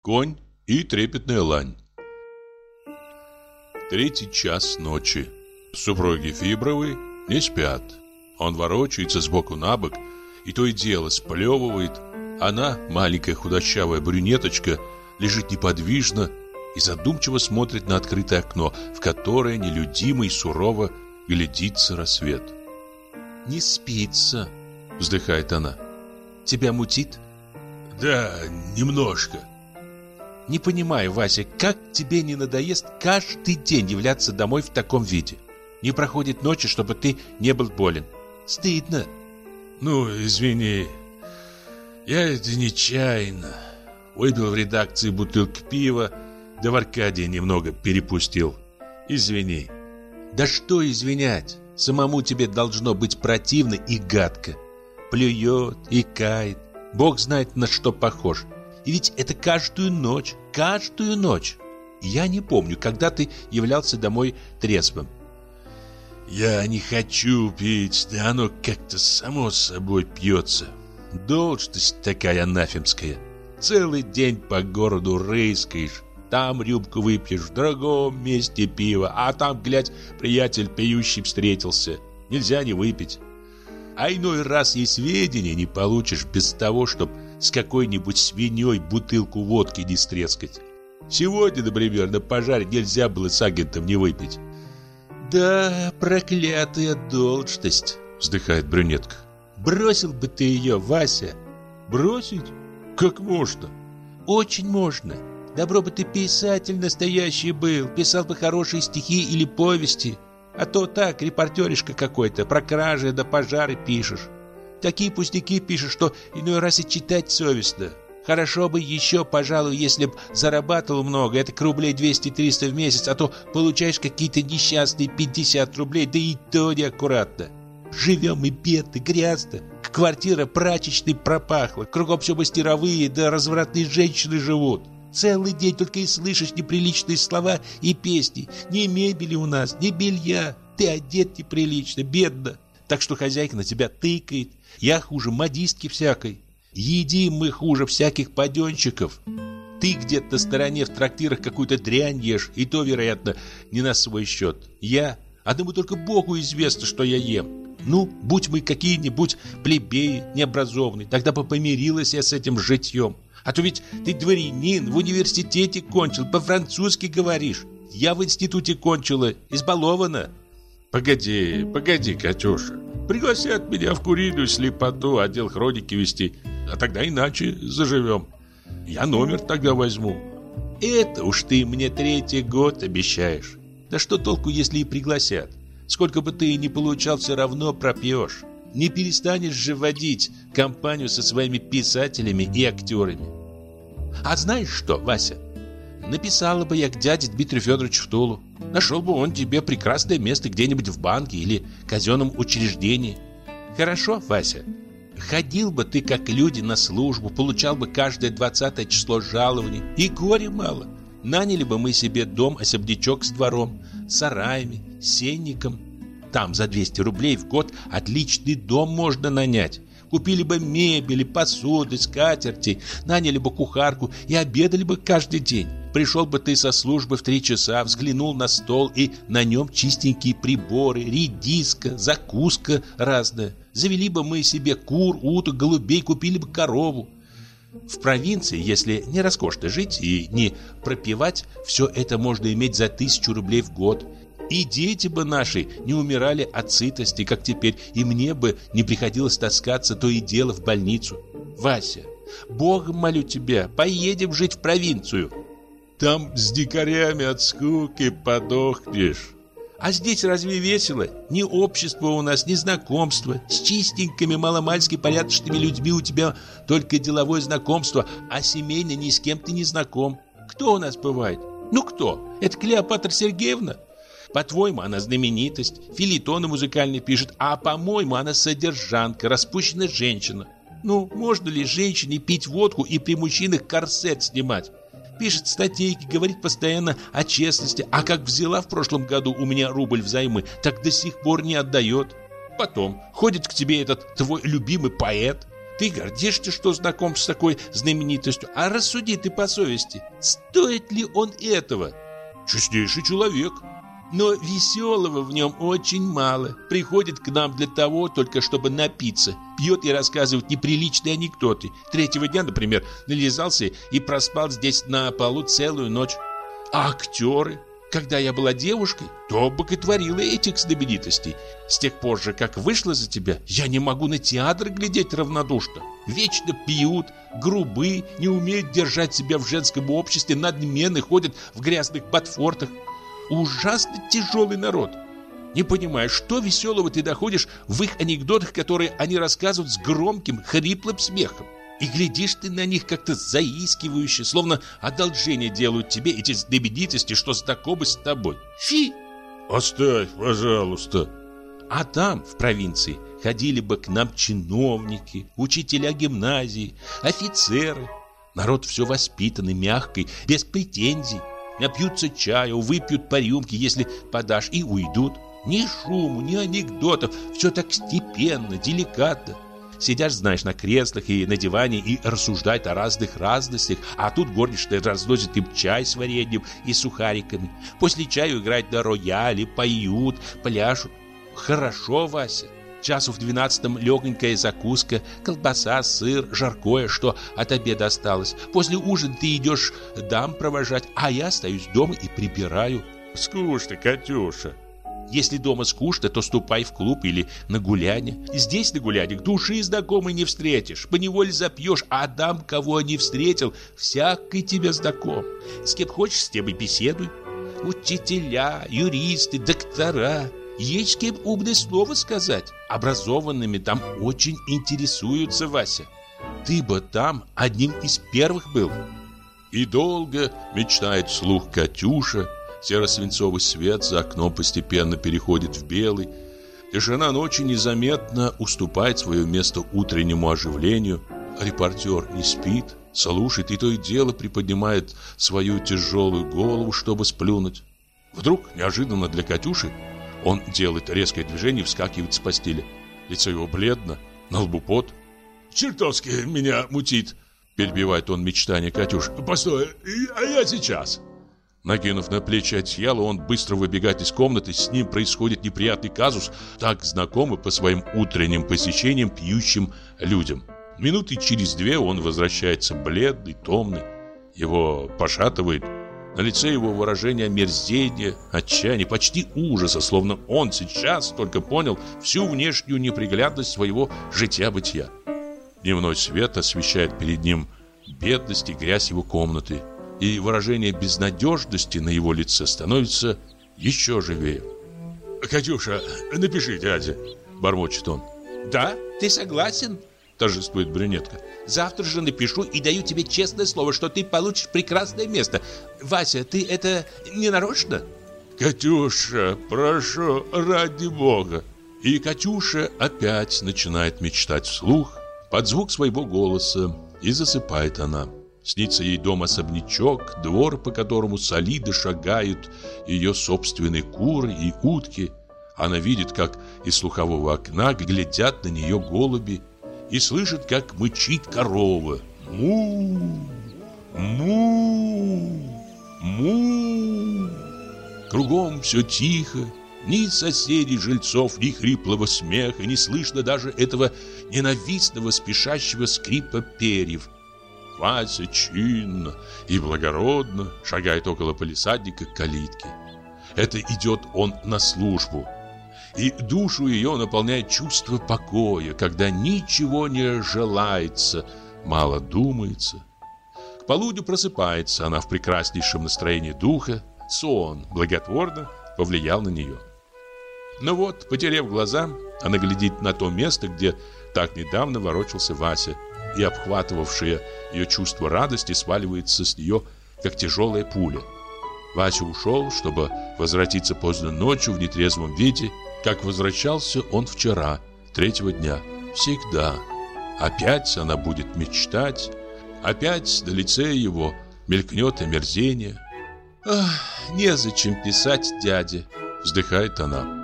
Конь и трепетная лань. 3 час ночи. Супруги Фибровы не спят. Он ворочается сбоку на бок и то и дело сплевывает. Она, маленькая худощавая брюнеточка, лежит неподвижно и задумчиво смотрит на открытое окно, в которое нелюдимо и сурово глядится рассвет. «Не спится», — вздыхает она. «Тебя мутит?» «Да, немножко». «Не понимаю, Вася, как тебе не надоест каждый день являться домой в таком виде? Не проходит ночи, чтобы ты не был болен. Стыдно». «Ну, извини, я это нечаянно. Выпил в редакции бутылку пива, да в Аркадия немного перепустил. Извини». «Да что извинять? Самому тебе должно быть противно и гадко. Плюет и кает. Бог знает, на что похож. И ведь это каждую ночь. Я не помню, когда ты являлся домой трезвым». «Я не хочу пить, да оно как-то само собой пьется. Должность такая анафемская. Целый день по городу рыскаешь. Там рюмку выпьешь, в другом месте пиво, а там, глядь, приятель пьющий встретился. Нельзя не выпить. А иной раз и сведения не получишь без того, чтоб с какой-нибудь свиньей бутылку водки не стрескать. Сегодня, например, на пожаре нельзя было с агентом не выпить». «Да, проклятая должность», — вздыхает брюнетка. «Бросил бы ты ее, Вася». «Бросить? Как можно?» «Очень можно. Добро бы ты писатель настоящий был, писал бы хорошие стихи или повести. А то так, репортеришка какой-то, про кражи да пожары пишешь. Такие пустяки пишешь, что иной раз и читать совестно. Хорошо бы еще, пожалуй, если б зарабатывал много, это рублей 200-300 в месяц, а то получаешь какие-то несчастные 50 рублей, да и то неаккуратно. Живем и бедно, грязно. Квартира прачечной пропахла, кругом все мастеровые, да развратные женщины живут. Целый день только и слышишь неприличные слова и песни. Ни мебели у нас, ни белья. Ты одет неприлично, бедно. Так что хозяйка на тебя тыкает. Я хуже модистки всякой. Едим мы хуже всяких паденщиков. Ты где-то на стороне в трактирах какую-то дрянь ешь, и то, вероятно, не на свой счет. Я, одному только Богу известно, что я ем. Ну, будь мы какие-нибудь плебеи необразованные, тогда бы помирилась я с этим житьем. А то ведь ты дворянин, в университете кончил, по-французски говоришь. Я в институте кончила, избалована». Погоди, Катюша. Пригласят меня в куриную слепоту, отдел хроники вести, а тогда иначе заживем. Я номер тогда возьму». «Это уж ты мне 3-й год обещаешь. Да что толку, если и пригласят? Сколько бы ты ни получал, все равно пропьешь. Не перестанешь же водить компанию со своими писателями и актерами. А знаешь что, Вася? Написала бы я к дяде Дмитрию Федоровичу в Тулу. Нашел бы он тебе прекрасное место где-нибудь в банке или казенном учреждении. Хорошо, Вася? Ходил бы ты, как люди, на службу, получал бы каждое 20 число жалований. И горе мало. Наняли бы мы себе дом-особнячок с двором, сараями, сенником. Там за 200 рублей в год отличный дом можно нанять. Купили бы мебели, посуды, скатерти, наняли бы кухарку и обедали бы каждый день. Пришел бы ты со службы в 3 часа, взглянул на стол, и на нем чистенькие приборы, редиска, закуска разная. Завели бы мы себе кур, уток, голубей, купили бы корову. В провинции, если не роскошно жить и не пропивать, все это можно иметь за 1000 рублей в год. И дети бы наши не умирали от сытости, как теперь, и мне бы не приходилось таскаться то и дело в больницу. Вася, Богом молю тебя, поедем жить в провинцию. Там с дикарями от скуки подохнешь. А здесь разве весело? Ни общества у нас, ни знакомства. С чистенькими, маломальски порядочными людьми у тебя только деловое знакомство, а семейно ни с кем ты не знаком. Кто у нас бывает? Ну кто? Это Клеопатра Сергеевна? По-твоему, она знаменитость, фельетоны музыкальные пишет, а по-моему, она содержанка, распущенная женщина. Ну, можно ли женщине пить водку и при мужчинах корсет снимать? Пишет статейки, говорит постоянно о честности, а как взяла в прошлом году у меня рубль взаймы, так до сих пор не отдает. Потом ходит к тебе этот твой любимый поэт, Ты гордишься, что знаком с такой знаменитостью, а рассуди ты по совести, стоит ли он этого? Честнейший человек. Но веселого в нем очень мало. Приходит к нам для того, только чтобы напиться. Пьет и рассказывает неприличные анекдоты. Третьего дня, например, нализался и проспал здесь на полу целую ночь. А актеры? Когда я была девушкой, то боготворила этих знаменитостей. С тех пор же, как вышла за тебя, я не могу на театр глядеть равнодушно. Вечно пьют, грубы, не умеют держать себя в женском обществе, надменны, ходят в грязных ботфортах. Ужасно тяжелый народ. Не понимаю, что веселого ты находишь в их анекдотах, которые они рассказывают с громким, хриплым смехом. И глядишь ты на них как-то заискивающе, словно одолжение делают тебе эти знаменитости, что знакомы с тобой. Фи! Оставь, пожалуйста. А там, в провинции, ходили бы к нам чиновники, учителя гимназии, офицеры. Народ все воспитанный, мягкий, без претензий. Напьются чаю, выпьют по рюмке, если подашь, и уйдут. Ни шуму, ни анекдотов, все так степенно, деликатно. Сидишь, знаешь, на креслах и на диване и рассуждают о разных разностях, а тут горничная разносит им чай с вареньем и сухариками. После чаю играют на рояле, поют, пляшут. Хорошо, Вася. Часу в 12 легонькая закуска, колбаса, сыр, жаркое, что от обеда осталось. После ужина ты идешь дам провожать, а я остаюсь дома и прибираю. Скучно, Катюша. Если дома скучно, то ступай в клуб или на гуляние. Здесь на гуляньях души знакомой не встретишь, поневоле запьешь, а дам, кого не встретил, всякий тебе знаком. С кем хочешь, с тем и беседуй. Учителя, юристы, доктора. Есть с кем умное слово сказать. Образованными там очень интересуются, Вася. Ты бы там одним из первых был. И долго мечтает вслух Катюша. Серо-свинцовый свет за окном постепенно переходит в белый. Тишина ночи незаметно уступает свое место утреннему оживлению. Репортер не спит, слушает и то и дело приподнимает свою тяжелую голову, чтобы сплюнуть. Вдруг, неожиданно для Катюши, он делает резкое движение и вскакивает с постели. Лицо его бледно, на лбу пот. «Чертовски меня мутит!» – перебивает он мечтание Катюши. «Постой, а я сейчас!» Накинув на плечи одеяло, он быстро выбегает из комнаты. С ним происходит неприятный казус, так знакомый по своим утренним посещениям пьющим людям. Минуты через 2 он возвращается бледный, томный. Его пошатывает. На лице его выражение омерзения, отчаяния, почти ужаса, словно он сейчас только понял всю внешнюю неприглядность своего житья-бытия. Дневной свет освещает перед ним бедность и грязь его комнаты, и выражение безнадежности на его лице становится еще живее. «Катюша, напиши дяде», — бормочет он. «Да, ты согласен?» — торжествует брюнетка. «Завтра же напишу и даю тебе честное слово, что ты получишь прекрасное место. Вася, ты это не нарочно?» «Катюша, прошу, ради бога». И Катюша опять начинает мечтать вслух под звук своего голоса, и засыпает она. Снится ей дом-особнячок, двор, по которому солидно шагают ее собственные куры и утки. Она видит, как из слухового окна глядят на нее голуби, и слышит, как мычит корова. Му, му, му. Кругом все тихо, ни соседей, жильцов, ни хриплого смеха, не слышно даже этого ненавистного спешащего скрипа перьев. Вася чинно и благородно шагает около палисадника к калитке. Это идет он на службу. И душу ее наполняет чувство покоя, когда ничего не желается, мало думается. К полудню просыпается она в прекраснейшем настроении духа. Сон благотворно повлиял на нее. Но вот, потеряв глаза, она глядит на то место, где так недавно ворочался Вася, и обхватывавшее ее чувство радости сваливается с нее, как тяжелая пуля. Вася ушел, чтобы возвратиться поздно ночью в нетрезвом виде, как возвращался он вчера, 3-го дня. Всегда. Опять она будет мечтать, опять на лице его мелькнет омерзение. «Ах, незачем писать дяде», — вздыхает она.